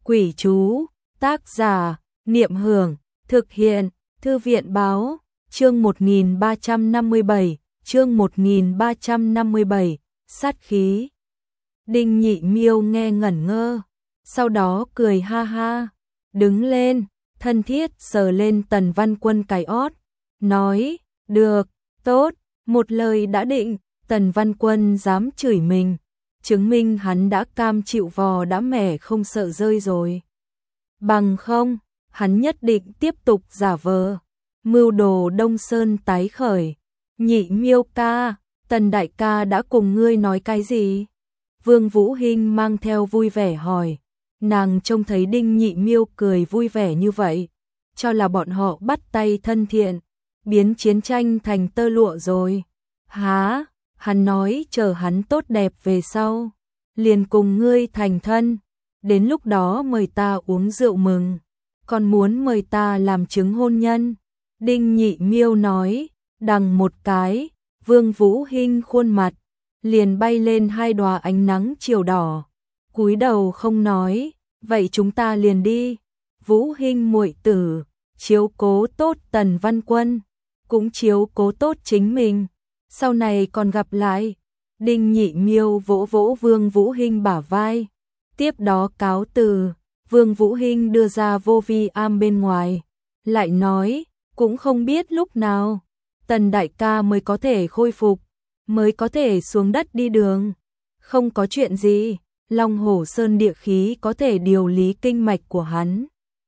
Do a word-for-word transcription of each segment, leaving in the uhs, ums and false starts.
Quỷ chú, tác giả, Niệm Hưởng, thực hiện, Thư viện báo, chương một nghìn ba trăm năm mươi bảy, chương một nghìn ba trăm năm mươi bảy, sát khí. Đinh Nhị Miêu nghe ngẩn ngơ, sau đó cười ha ha, đứng lên, thân thiết sờ lên Tần Văn Quân cái ót, nói, được, tốt, một lời đã định. Tần Văn Quân dám chửi mình, chứng minh hắn đã cam chịu vò đã mẻ không sợ rơi rồi. Bằng không, hắn nhất định tiếp tục giả vờ. Mưu đồ Đông Sơn tái khởi. Nhị Miêu ca, Tần đại ca đã cùng ngươi nói cái gì? Vương Vũ Hinh mang theo vui vẻ hỏi. Nàng trông thấy Đinh Nhị Miêu cười vui vẻ như vậy, cho là bọn họ bắt tay thân thiện, biến chiến tranh thành tơ lụa rồi. Hả? Hắn nói chờ hắn tốt đẹp về sau, liền cùng ngươi thành thân, đến lúc đó mời ta uống rượu mừng, còn muốn mời ta làm chứng hôn nhân. Đinh Nhị Miêu nói, đằng một cái, Vương Vũ Hinh khuôn mặt liền bay lên hai đóa ánh nắng chiều đỏ, cúi đầu không nói, vậy chúng ta liền đi. Vũ Hinh muội tử, chiếu cố tốt Tần Văn Quân, cũng chiếu cố tốt chính mình, sau này còn gặp lại. Đinh Nhị Miêu vỗ vỗ Vương Vũ Hinh bả vai, tiếp đó cáo từ. Vương Vũ Hinh đưa ra vô vi am bên ngoài, lại nói, cũng không biết lúc nào Tần đại ca mới có thể khôi phục, mới có thể xuống đất đi đường. Không có chuyện gì, Long Hổ Sơn địa khí có thể điều lý kinh mạch của hắn.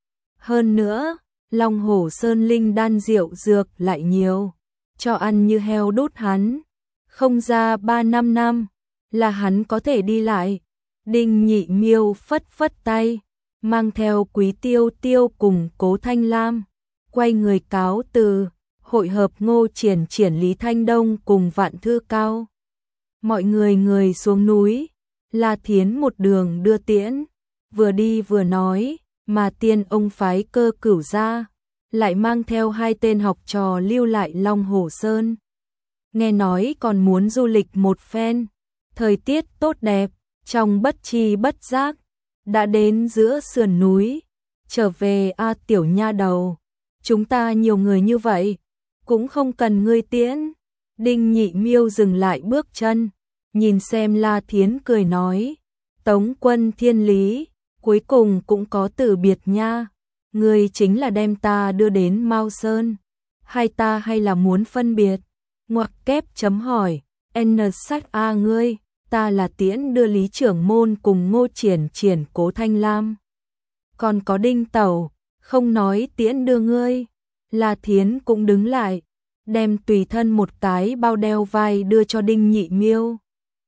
Hơn nữa, Long Hổ Sơn linh đan rượu dược lại nhiều, cho ăn như heo đốt hắn. Không ra ba năm năm là hắn có thể đi lại. Đinh Nhị Miêu phất phất tay, mang theo Quý Tiêu Tiêu cùng Cố Thanh Lam, quay người cáo từ, hội hợp Ngô Triển Triển Lý Thanh Đông cùng Vạn Thư Cao. Mọi người người xuống núi, La Thiến một đường đưa tiễn, vừa đi vừa nói, mà tiên ông phái Cơ Cửu ra, lại mang theo hai tên học trò lưu lại Long Hổ Sơn. Nghe nói còn muốn du lịch một phen, thời tiết tốt đẹp, trong bất chi bất giác, đã đến giữa sườn núi. Trở về a tiểu nha đầu, chúng ta nhiều người như vậy, cũng không cần ngươi tiễn. Đinh Nhị Miêu dừng lại bước chân, nhìn xem La Thiến cười nói, Tống quân thiên lý, cuối cùng cũng có từ biệt nha. Ngươi chính là đem ta đưa đến Mao Sơn, hay ta hay là muốn phân biệt? Ngoặc kép chấm hỏi, N sách a ngươi, ta là tiễn đưa Lý Trưởng Môn cùng Ngô Triển Triển Cố Thanh Lam. Còn có Đinh Tẩu, không nói tiễn đưa ngươi. La Thiến cũng đứng lại, đem tùy thân một cái bao đeo vai đưa cho Đinh Nhị Miêu.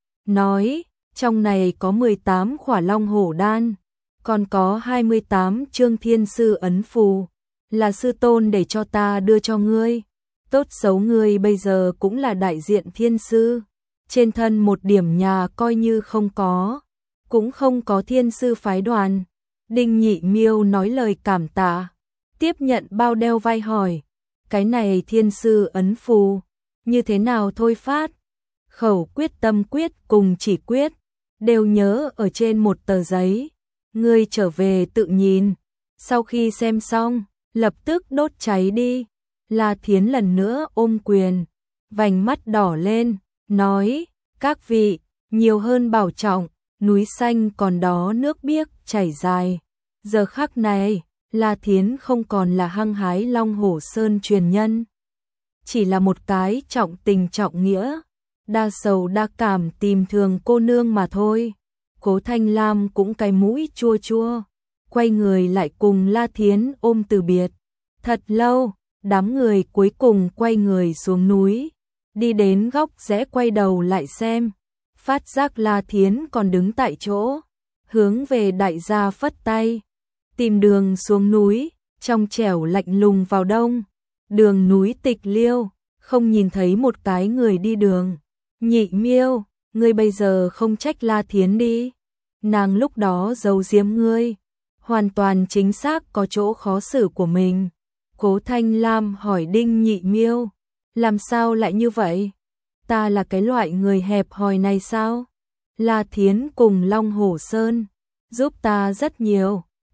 Nói, trong này có mười tám khỏa long hổ đan, còn có hai mươi tám chương thiên sư ấn phù, là sư tôn để cho ta đưa cho ngươi. Tốt xấu ngươi bây giờ cũng là đại diện thiên sư, trên thân một điểm nhà coi như không có, cũng không có thiên sư phái đoàn. Đinh Nhị Miêu nói lời cảm tạ, tiếp nhận bao đeo vai hỏi, cái này thiên sư ấn phù, như thế nào thôi phát? Khẩu quyết tâm quyết cùng chỉ quyết, đều nhớ ở trên một tờ giấy, ngươi trở về tự nhìn, sau khi xem xong, lập tức đốt cháy đi. La Thiến lần nữa ôm quyền, vành mắt đỏ lên, nói, các vị, nhiều hơn bảo trọng, núi xanh còn đó nước biếc chảy dài. Giờ khắc này, La Thiến không còn là hăng hái Long Hổ Sơn truyền nhân, chỉ là một cái trọng tình trọng nghĩa, đa sầu đa cảm tìm thường cô nương mà thôi. Cố Thanh Lam cũng cái mũi chua chua, quay người lại cùng La Thiến ôm từ biệt. Thật lâu, đám người cuối cùng quay người xuống núi, đi đến góc rẽ quay đầu lại xem, phát giác La Thiến còn đứng tại chỗ, hướng về đại gia phất tay, tìm đường xuống núi. Trong trẻo lạnh lùng vào đông, đường núi tịch liêu, không nhìn thấy một cái người đi đường. Nhị Miêu, ngươi bây giờ không trách La Thiến đi, nàng lúc đó giấu giếm ngươi, hoàn toàn chính xác có chỗ khó xử của mình. Cố Thanh Lam hỏi Đinh Nhị Miêu, làm sao lại như vậy? Ta là cái loại người hẹp hòi này sao? La Thiến cùng Long Hổ Sơn giúp ta rất nhiều,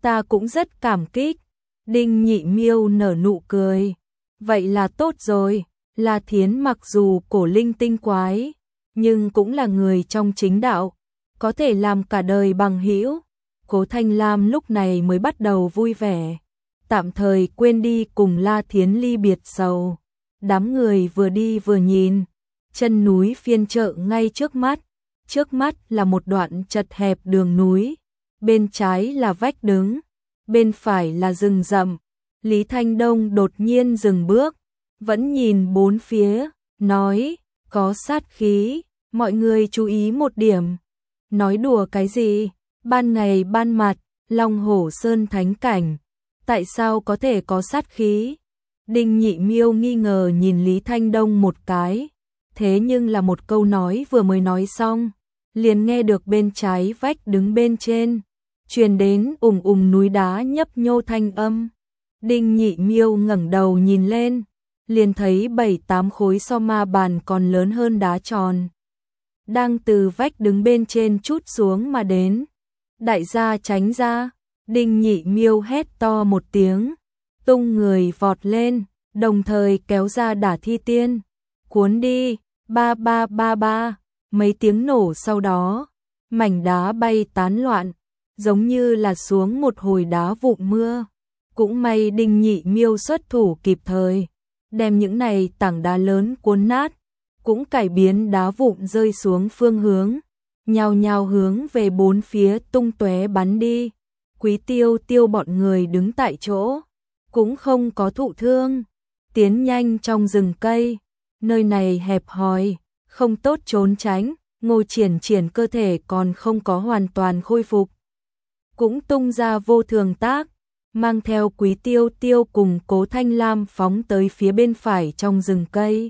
Ta cũng rất cảm kích. Đinh Nhị Miêu nở nụ cười. Vậy là tốt rồi, La Thiến mặc dù cổ linh tinh quái, nhưng cũng là người trong chính đạo, có thể làm cả đời bằng hữu. Cố Thanh Lam lúc này mới bắt đầu vui vẻ, tạm thời quên đi cùng La Thiến ly biệt sầu. Đám người vừa đi vừa nhìn, chân núi phiên chợ ngay trước mắt, trước mắt là một đoạn chật hẹp đường núi, bên trái là vách đứng, bên phải là rừng rậm. Lý Thanh Đông đột nhiên dừng bước, vẫn nhìn bốn phía, nói, có sát khí, mọi người chú ý một điểm. Nói đùa cái gì? Ban ngày ban mặt, Long Hổ Sơn thánh cảnh, tại sao có thể có sát khí? Đinh Nhị Miêu nghi ngờ nhìn Lý Thanh Đông một cái, thế nhưng là một câu nói vừa mới nói xong, liền nghe được bên trái vách đứng bên trên, truyền đến ùng ùng núi đá nhấp nhô thanh âm. Đinh Nhị Miêu ngẩng đầu nhìn lên, liền thấy bảy tám khối so ma bàn còn lớn hơn đá tròn, đang từ vách đứng bên trên trút xuống mà đến. Đại gia tránh ra, Đinh Nhị Miêu hét to một tiếng, tung người vọt lên, đồng thời kéo ra Đả Thi Tiên, cuốn đi, ba ba ba ba, mấy tiếng nổ sau đó, mảnh đá bay tán loạn, giống như là xuống một hồi đá vụn mưa. Cũng may Đinh Nhị Miêu xuất thủ kịp thời, đem những này tảng đá lớn cuốn nát, cũng cải biến đá vụn rơi xuống phương hướng, nhào nhào hướng về bốn phía tung tóe bắn đi. Quý Tiêu Tiêu bọn người đứng tại chỗ, cũng không có thụ thương, tiến nhanh trong rừng cây, nơi này hẹp hòi, không tốt trốn tránh. Ngô Triển Triển cơ thể còn không có hoàn toàn khôi phục, cũng tung ra vô thường tác, mang theo Quý Tiêu Tiêu cùng Cố Thanh Lam phóng tới phía bên phải trong rừng cây.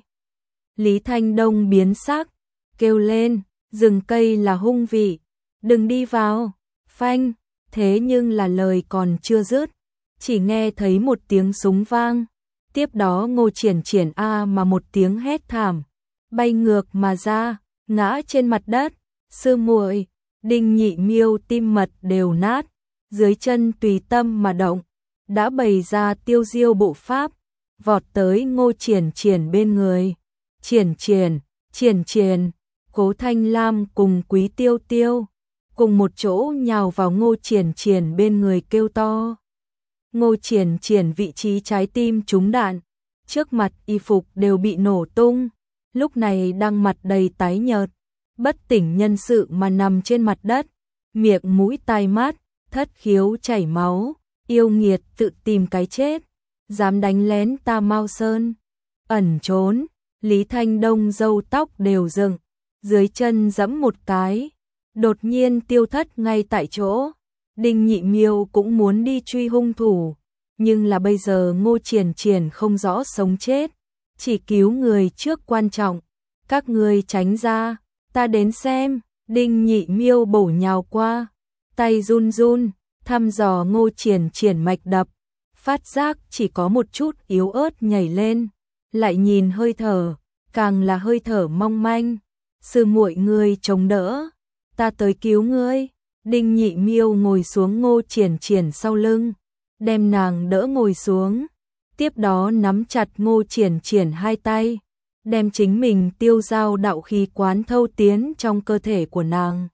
Lý Thanh Đông biến sắc, kêu lên, rừng cây là hung vị, đừng đi vào. Phanh, thế nhưng là lời còn chưa dứt, chỉ nghe thấy một tiếng súng vang, tiếp đó Ngô Triển Triển a mà một tiếng hét thảm, bay ngược mà ra, ngã trên mặt đất. Sư muội, Đinh Nhị Miêu tim mật đều nát, dưới chân tùy tâm mà động, đã bày ra tiêu diêu bộ pháp, vọt tới Ngô Triển Triển bên người. Triển Triển, Triển Triển, Cố Thanh Lam cùng Quý Tiêu Tiêu cùng một chỗ nhào vào Ngô Triển Triển bên người kêu to. Ngô Triển Triển vị trí trái tim trúng đạn, trước mặt y phục đều bị nổ tung, lúc này đang mặt đầy tái nhợt, bất tỉnh nhân sự mà nằm trên mặt đất, miệng mũi tai mắt, thất khiếu chảy máu, yêu nghiệt tự tìm cái chết, dám đánh lén ta Mao Sơn, ẩn trốn. Lý Thanh Đông râu tóc đều dựng, dưới chân giẫm một cái, đột nhiên tiêu thất ngay tại chỗ. Đinh Nhị Miêu cũng muốn đi truy hung thủ, nhưng là bây giờ Ngô Triển Triển không rõ sống chết, chỉ cứu người trước quan trọng. Các người tránh ra, ta đến xem. Đinh Nhị Miêu bổ nhào qua, tay run run, thăm dò Ngô Triển Triển mạch đập, phát giác chỉ có một chút yếu ớt nhảy lên, lại nhìn hơi thở, càng là hơi thở mong manh. Sư muội ngươi chống đỡ, ta tới cứu ngươi. Đinh Nhị Miêu ngồi xuống Ngô Triển Triển sau lưng, đem nàng đỡ ngồi xuống, tiếp đó nắm chặt Ngô Triển Triển hai tay, đem chính mình tiêu giao đạo khí quán thâu tiến trong cơ thể của nàng.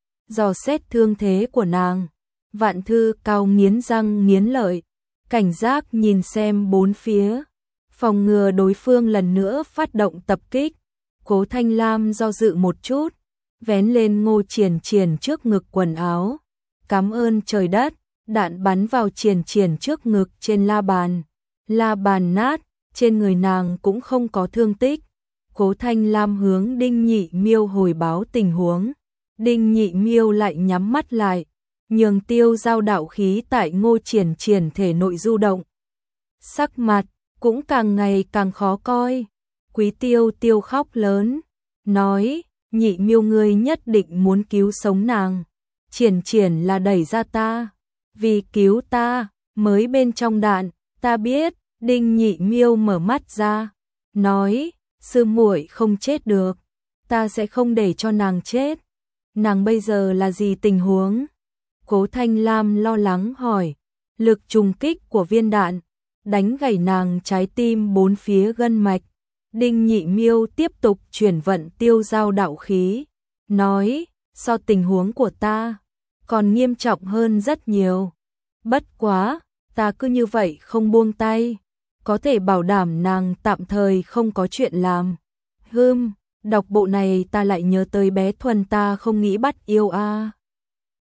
Dò xét thương thế của nàng, Vạn Thư Cao nghiến răng nghiến lợi, cảnh giác nhìn xem bốn phía, phòng ngừa đối phương lần nữa phát động tập kích. Cố Thanh Lam do dự một chút, vén lên Ngô Triển Triển trước ngực quần áo, cảm ơn trời đất, đạn bắn vào Triển Triển trước ngực trên la bàn, la bàn nát, trên người nàng cũng không có thương tích. Cố Thanh Lam hướng Đinh Nhị Miêu hồi báo tình huống, Đinh Nhị Miêu lại nhắm mắt lại, nhường tiêu giao đạo khí tại Ngô Triển Triển thể nội du động. Sắc mặt cũng càng ngày càng khó coi. Quý Tiêu Tiêu khóc lớn, nói, Nhị Miêu ngươi nhất định muốn cứu sống nàng. Triển Triển là đẩy ra ta, vì cứu ta, mới bên trong đạn, ta biết. Đinh Nhị Miêu mở mắt ra, nói, sư muội không chết được, ta sẽ không để cho nàng chết. Nàng bây giờ là gì tình huống? Cố Thanh Lam lo lắng hỏi, lực trùng kích của viên đạn đánh gãy nàng trái tim bốn phía gân mạch. Đinh Nhị Miêu tiếp tục chuyển vận tiêu giao đạo khí, nói, so tình huống của ta còn nghiêm trọng hơn rất nhiều. Bất quá, ta cứ như vậy không buông tay, có thể bảo đảm nàng tạm thời không có chuyện làm. Hừm, đọc bộ này ta lại nhớ tới bé Thuần ta không nghĩ bắt yêu a. À.